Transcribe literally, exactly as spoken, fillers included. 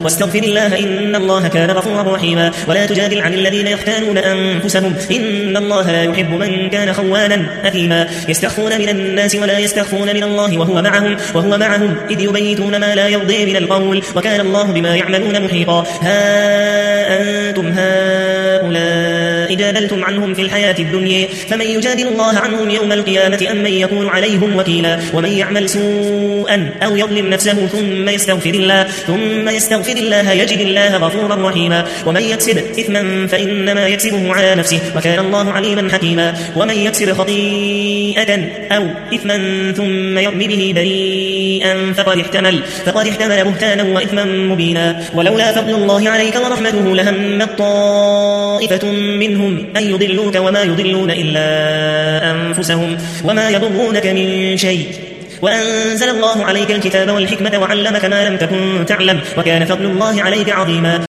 واستغفر الله إن الله كان غفورا رحيما ولا تجادل عن الذين يختانون أنفسهم إن الله لا يحب من كان خوانا أثيما يستخفون من الناس ولا يستخفون من الله وهو معهم وهو معهم إذ يبيتون ما لا يرضي من القول وكان الله بما يعملون محيطا ها أنتم هؤلاء جادلتم عنهم في الحياة الدنيا فمن يجادل الله عنهم يوم القيامة أم من يكون عليهم وكيلا ومن يعمل سوءا أو يظلم نفسه ثم يستغفر الله ثم يستغفر الله يجد الله غفورا رحيما ومن يكسب إثما فإنما يكسبه على نفسه وكان الله عليما حكيما ومن يكسب خطيئة أو إثما ثم يرمي به بريئا فقد احتمل فقد احتمل بهتانا وإثما مبينا ولولا فضل الله عليك ورحمته لهمت طائفة منهم أن يضلوك وما يضلون إلا أنفسهم وما يضرونك من شيء وأنزل الله عليك الكتاب والحكمة وعلمك ما لم تكن تعلم وكان فضل الله عليك عظيما